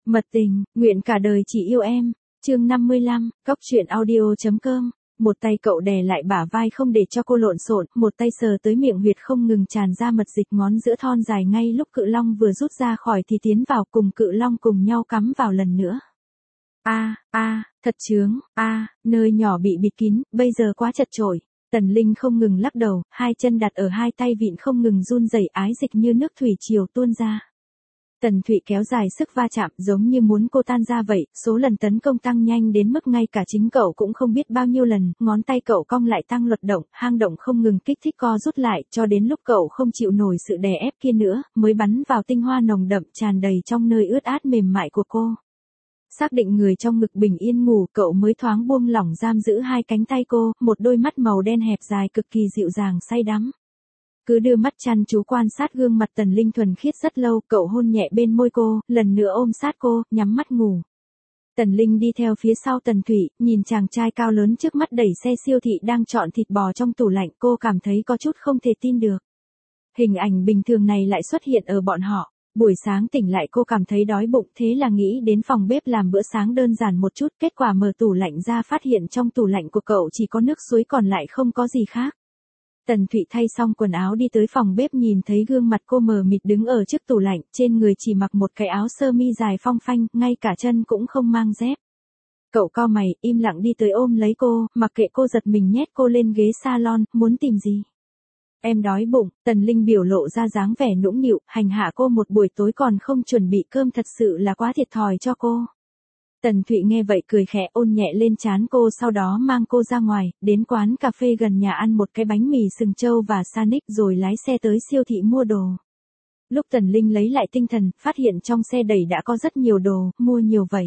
Mật tình, nguyện cả đời chỉ yêu em. Chương 55, Cóc truyện audio.com. Một tay cậu đè lại bả vai không để cho cô lộn xộn, một tay sờ tới miệng huyệt không ngừng tràn ra mật dịch, ngón giữa thon dài ngay lúc Cự Long vừa rút ra khỏi thì tiến vào, cùng Cự Long cùng nhau cắm vào lần nữa. Thật chướng, nơi nhỏ bị bịt kín, bây giờ quá chật chội. Tần Linh không ngừng lắc đầu, hai chân đặt ở hai tay vịn không ngừng run rẩy, ái dịch như nước thủy triều tuôn ra. Tần Thụy kéo dài sức va chạm giống như muốn cô tan ra vậy, số lần tấn công tăng nhanh đến mức ngay cả chính cậu cũng không biết bao nhiêu lần, ngón tay cậu cong lại tăng luật động, hang động không ngừng kích thích co rút lại, cho đến lúc cậu không chịu nổi sự đè ép kia nữa, mới bắn vào tinh hoa nồng đậm tràn đầy trong nơi ướt át mềm mại của cô. Xác định người trong ngực bình yên ngủ, cậu mới thoáng buông lỏng giam giữ hai cánh tay cô, một đôi mắt màu đen hẹp dài cực kỳ dịu dàng say đắm. Cứ đưa mắt chăm chú quan sát gương mặt Tần Linh thuần khiết rất lâu, cậu hôn nhẹ bên môi cô, lần nữa ôm sát cô, nhắm mắt ngủ. Tần Linh đi theo phía sau Tần Thụy, nhìn chàng trai cao lớn trước mắt đẩy xe siêu thị đang chọn thịt bò trong tủ lạnh, cô cảm thấy có chút không thể tin được. Hình ảnh bình thường này lại xuất hiện ở bọn họ. Buổi sáng tỉnh lại cô cảm thấy đói bụng, thế là nghĩ đến phòng bếp làm bữa sáng đơn giản một chút, kết quả mở tủ lạnh ra phát hiện trong tủ lạnh của cậu chỉ có nước suối còn lại không có gì khác. Tần Thụy thay xong quần áo đi tới phòng bếp, nhìn thấy gương mặt cô mờ mịt đứng ở trước tủ lạnh, trên người chỉ mặc một cái áo sơ mi dài phong phanh, ngay cả chân cũng không mang dép. Cậu cau mày, im lặng đi tới ôm lấy cô, mặc kệ cô giật mình nhét cô lên ghế salon, muốn tìm gì? Em đói bụng. Tần Linh biểu lộ ra dáng vẻ nũng nịu, hành hạ cô một buổi tối còn không chuẩn bị cơm thật sự là quá thiệt thòi cho cô. Tần Thụy nghe vậy cười khẽ, ôn nhẹ lên trán cô, sau đó mang cô ra ngoài, đến quán cà phê gần nhà ăn một cái bánh mì sừng trâu và sandwich rồi lái xe tới siêu thị mua đồ. Lúc Tần Linh lấy lại tinh thần, phát hiện trong xe đẩy đã có rất nhiều đồ, mua nhiều vậy.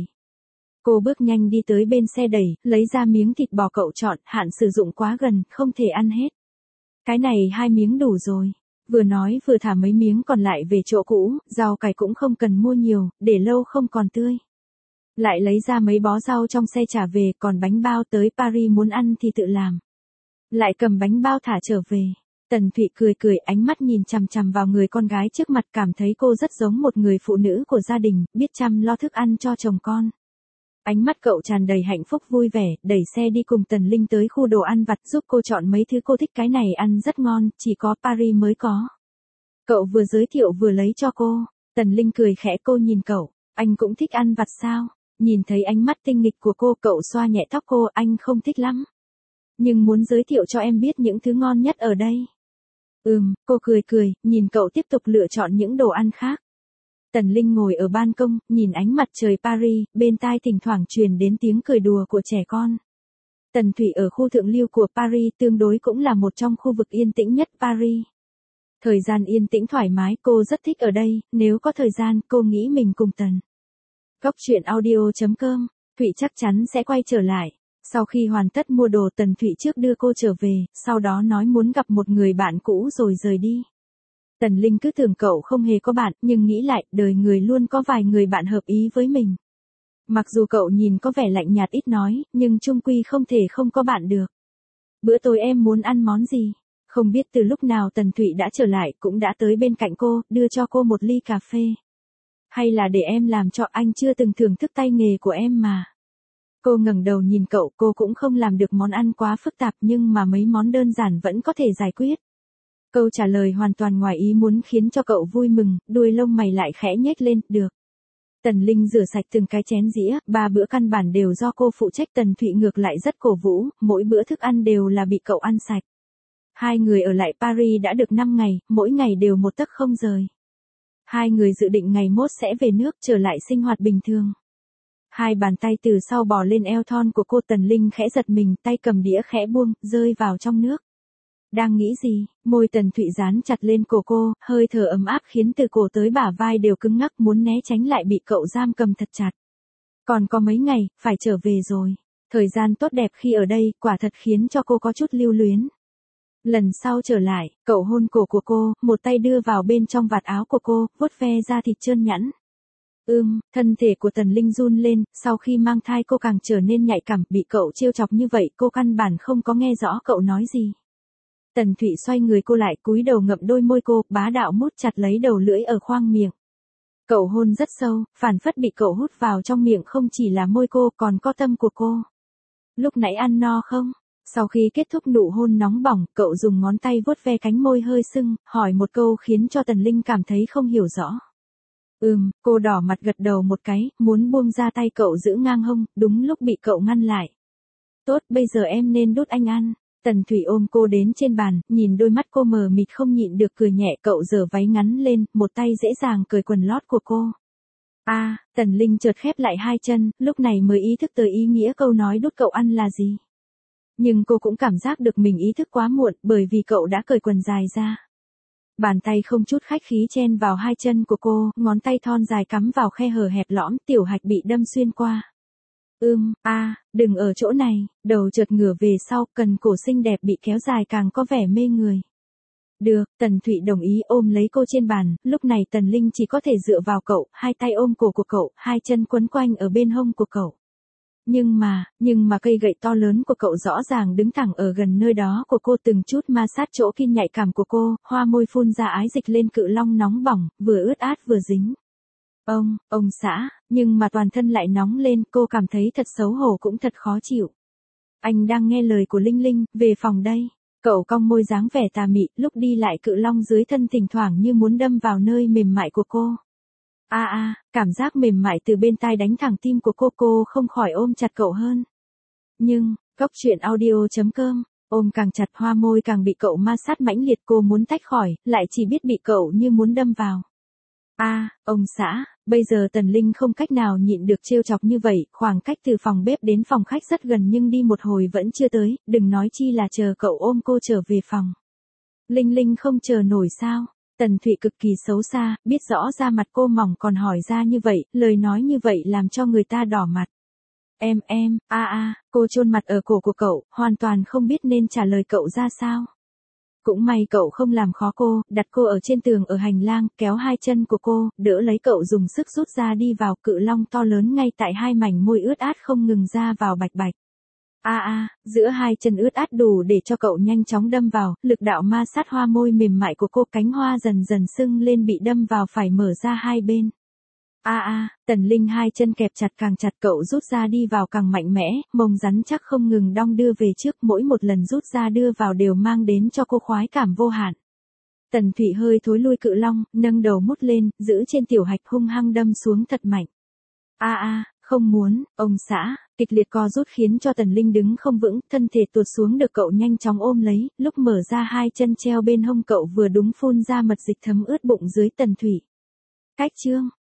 Cô bước nhanh đi tới bên xe đẩy, lấy ra miếng thịt bò cậu chọn, hạn sử dụng quá gần, không thể ăn hết. Cái này 2 miếng đủ rồi. Vừa nói vừa thả mấy miếng còn lại về chỗ cũ, rau cải cũng không cần mua nhiều, để lâu không còn tươi. Lại lấy ra mấy bó rau trong xe trả về, còn bánh bao tới Paris muốn ăn thì tự làm. Lại cầm bánh bao thả trở về. Tần Thụy cười cười, ánh mắt nhìn chằm chằm vào người con gái trước mặt, cảm thấy cô rất giống một người phụ nữ của gia đình, biết chăm lo thức ăn cho chồng con. Ánh mắt cậu tràn đầy hạnh phúc vui vẻ, đẩy xe đi cùng Tần Linh tới khu đồ ăn vặt, giúp cô chọn mấy thứ cô thích, cái này ăn rất ngon, chỉ có Paris mới có. Cậu vừa giới thiệu vừa lấy cho cô. Tần Linh cười khẽ, cô nhìn cậu, anh cũng thích ăn vặt sao? Nhìn thấy ánh mắt tinh nghịch của cô, cậu xoa nhẹ tóc cô, anh không thích lắm. Nhưng muốn giới thiệu cho em biết những thứ ngon nhất ở đây. Cô cười, nhìn cậu tiếp tục lựa chọn những đồ ăn khác. Tần Linh ngồi ở ban công, nhìn ánh mặt trời Paris, bên tai thỉnh thoảng truyền đến tiếng cười đùa của trẻ con. Tần Thụy ở khu thượng lưu của Paris, tương đối cũng là một trong khu vực yên tĩnh nhất Paris. Thời gian yên tĩnh thoải mái, cô rất thích ở đây, nếu có thời gian, cô nghĩ mình cùng Tần. Cóc truyện audio.com, Thụy chắc chắn sẽ quay trở lại. Sau khi hoàn tất mua đồ, Tần Thụy trước đưa cô trở về, sau đó nói muốn gặp một người bạn cũ rồi rời đi. Tần Linh cứ tưởng cậu không hề có bạn, nhưng nghĩ lại, đời người luôn có vài người bạn hợp ý với mình. Mặc dù cậu nhìn có vẻ lạnh nhạt ít nói, nhưng chung quy không thể không có bạn được. Bữa tối em muốn ăn món gì? Không biết từ lúc nào Tần Thụy đã trở lại, cũng đã tới bên cạnh cô, đưa cho cô một ly cà phê. Hay là để em làm cho, anh chưa từng thưởng thức tay nghề của em mà. Cô ngẩng đầu nhìn cậu, cô cũng không làm được món ăn quá phức tạp, nhưng mà mấy món đơn giản vẫn có thể giải quyết. Câu trả lời hoàn toàn ngoài ý muốn khiến cho cậu vui mừng, đuôi lông mày lại khẽ nhếch lên, được. Tần Linh rửa sạch từng cái chén dĩa, 3 bữa căn bản đều do cô phụ trách, Tần Thụy ngược lại rất cổ vũ, mỗi bữa thức ăn đều là bị cậu ăn sạch. Hai người ở lại Paris đã được 5 ngày, mỗi ngày đều một tấc không rời. Hai người dự định ngày mốt sẽ về nước, trở lại sinh hoạt bình thường. Hai bàn tay từ sau bò lên eo thon của cô, Tần Linh khẽ giật mình, tay cầm đĩa khẽ buông, rơi vào trong nước. Đang nghĩ gì? Môi Tần Thụy dán chặt lên cổ cô, hơi thở ấm áp khiến từ cổ tới bả vai đều cứng ngắc, muốn né tránh lại bị cậu giam cầm thật chặt. Còn có mấy ngày, phải trở về rồi. Thời gian tốt đẹp khi ở đây, quả thật khiến cho cô có chút lưu luyến. Lần sau trở lại, cậu hôn cổ của cô, một tay đưa vào bên trong vạt áo của cô, vuốt ve da thịt trơn nhẵn. Thân thể của Tần Linh run lên, sau khi mang thai cô càng trở nên nhạy cảm, bị cậu trêu chọc như vậy, cô căn bản không có nghe rõ cậu nói gì. Tần Thụy xoay người cô lại, cúi đầu ngậm đôi môi cô, bá đạo mút chặt lấy đầu lưỡi ở khoang miệng. Cậu hôn rất sâu, phảng phất bị cậu hút vào trong miệng không chỉ là môi cô còn có tâm của cô. Lúc nãy ăn no không? Sau khi kết thúc nụ hôn nóng bỏng, cậu dùng ngón tay vuốt ve cánh môi hơi sưng, hỏi một câu khiến cho Tần Linh cảm thấy không hiểu rõ. Cô đỏ mặt gật đầu một cái, muốn buông ra tay cậu giữ ngang hông, đúng lúc bị cậu ngăn lại. Tốt, bây giờ em nên đút anh ăn. Tần Thủy ôm cô đến trên bàn, nhìn đôi mắt cô mờ mịt không nhịn được cười nhẹ, cậu giở váy ngắn lên, một tay dễ dàng cởi quần lót của cô. Tần Linh chợt khép lại hai chân, lúc này mới ý thức tới ý nghĩa câu nói đút cậu ăn là gì. Nhưng cô cũng cảm giác được mình ý thức quá muộn, bởi vì cậu đã cởi quần dài ra. Bàn tay không chút khách khí chen vào hai chân của cô, ngón tay thon dài cắm vào khe hở hẹp lõm, tiểu hạch bị đâm xuyên qua. Đừng ở chỗ này, đầu chợt ngửa về sau, cần cổ xinh đẹp bị kéo dài càng có vẻ mê người. Được, Tần Thụy đồng ý ôm lấy cô trên bàn, lúc này Tần Linh chỉ có thể dựa vào cậu, hai tay ôm cổ của cậu, hai chân quấn quanh ở bên hông của cậu. Nhưng mà cây gậy to lớn của cậu rõ ràng đứng thẳng ở gần nơi đó của cô, từng chút ma sát chỗ kim nhạy cảm của cô, hoa môi phun ra ái dịch lên cự long nóng bỏng, vừa ướt át vừa dính. Ông xã, nhưng mà toàn thân lại nóng lên, cô cảm thấy thật xấu hổ cũng thật khó chịu. Anh đang nghe lời của Linh Linh, về phòng đây. Cậu cong môi dáng vẻ tà mị, lúc đi lại cự long dưới thân thỉnh thoảng như muốn đâm vào nơi mềm mại của cô. Cảm giác mềm mại từ bên tai đánh thẳng tim của cô không khỏi ôm chặt cậu hơn. Nhưng, Cóc Truyện Audio.com, ôm càng chặt hoa môi càng bị cậu ma sát mãnh liệt, cô muốn tách khỏi, lại chỉ biết bị cậu như muốn đâm vào. Ông xã, bây giờ Tần Linh không cách nào nhịn được trêu chọc như vậy, khoảng cách từ phòng bếp đến phòng khách rất gần nhưng đi một hồi vẫn chưa tới, đừng nói chi là chờ cậu ôm cô trở về phòng. Linh không chờ nổi sao? Tần Thụy cực kỳ xấu xa, biết rõ da mặt cô mỏng còn hỏi ra như vậy, lời nói như vậy làm cho người ta đỏ mặt. Cô chôn mặt ở cổ của cậu, hoàn toàn không biết nên trả lời cậu ra sao. Cũng may cậu không làm khó cô, đặt cô ở trên tường ở hành lang, kéo hai chân của cô, đỡ lấy cậu dùng sức rút ra đi vào, cự long to lớn ngay tại hai mảnh môi ướt át không ngừng ra vào bạch bạch. Giữa hai chân ướt át đủ để cho cậu nhanh chóng đâm vào, lực đạo ma sát hoa môi mềm mại của cô, cánh hoa dần dần sưng lên bị đâm vào phải mở ra hai bên. Tần Linh hai chân kẹp chặt càng chặt, cậu rút ra đi vào càng mạnh mẽ, mông rắn chắc không ngừng đong đưa về trước, mỗi một lần rút ra đưa vào đều mang đến cho cô khoái cảm vô hạn. Tần Thụy hơi thối lui cự long, nâng đầu mút lên, giữ trên tiểu hạch hung hăng đâm xuống thật mạnh. Không muốn, ông xã, kịch liệt co rút khiến cho Tần Linh đứng không vững, thân thể tuột xuống được cậu nhanh chóng ôm lấy, lúc mở ra hai chân treo bên hông cậu vừa đúng phun ra mật dịch thấm ướt bụng dưới Tần Thụy. Cách chương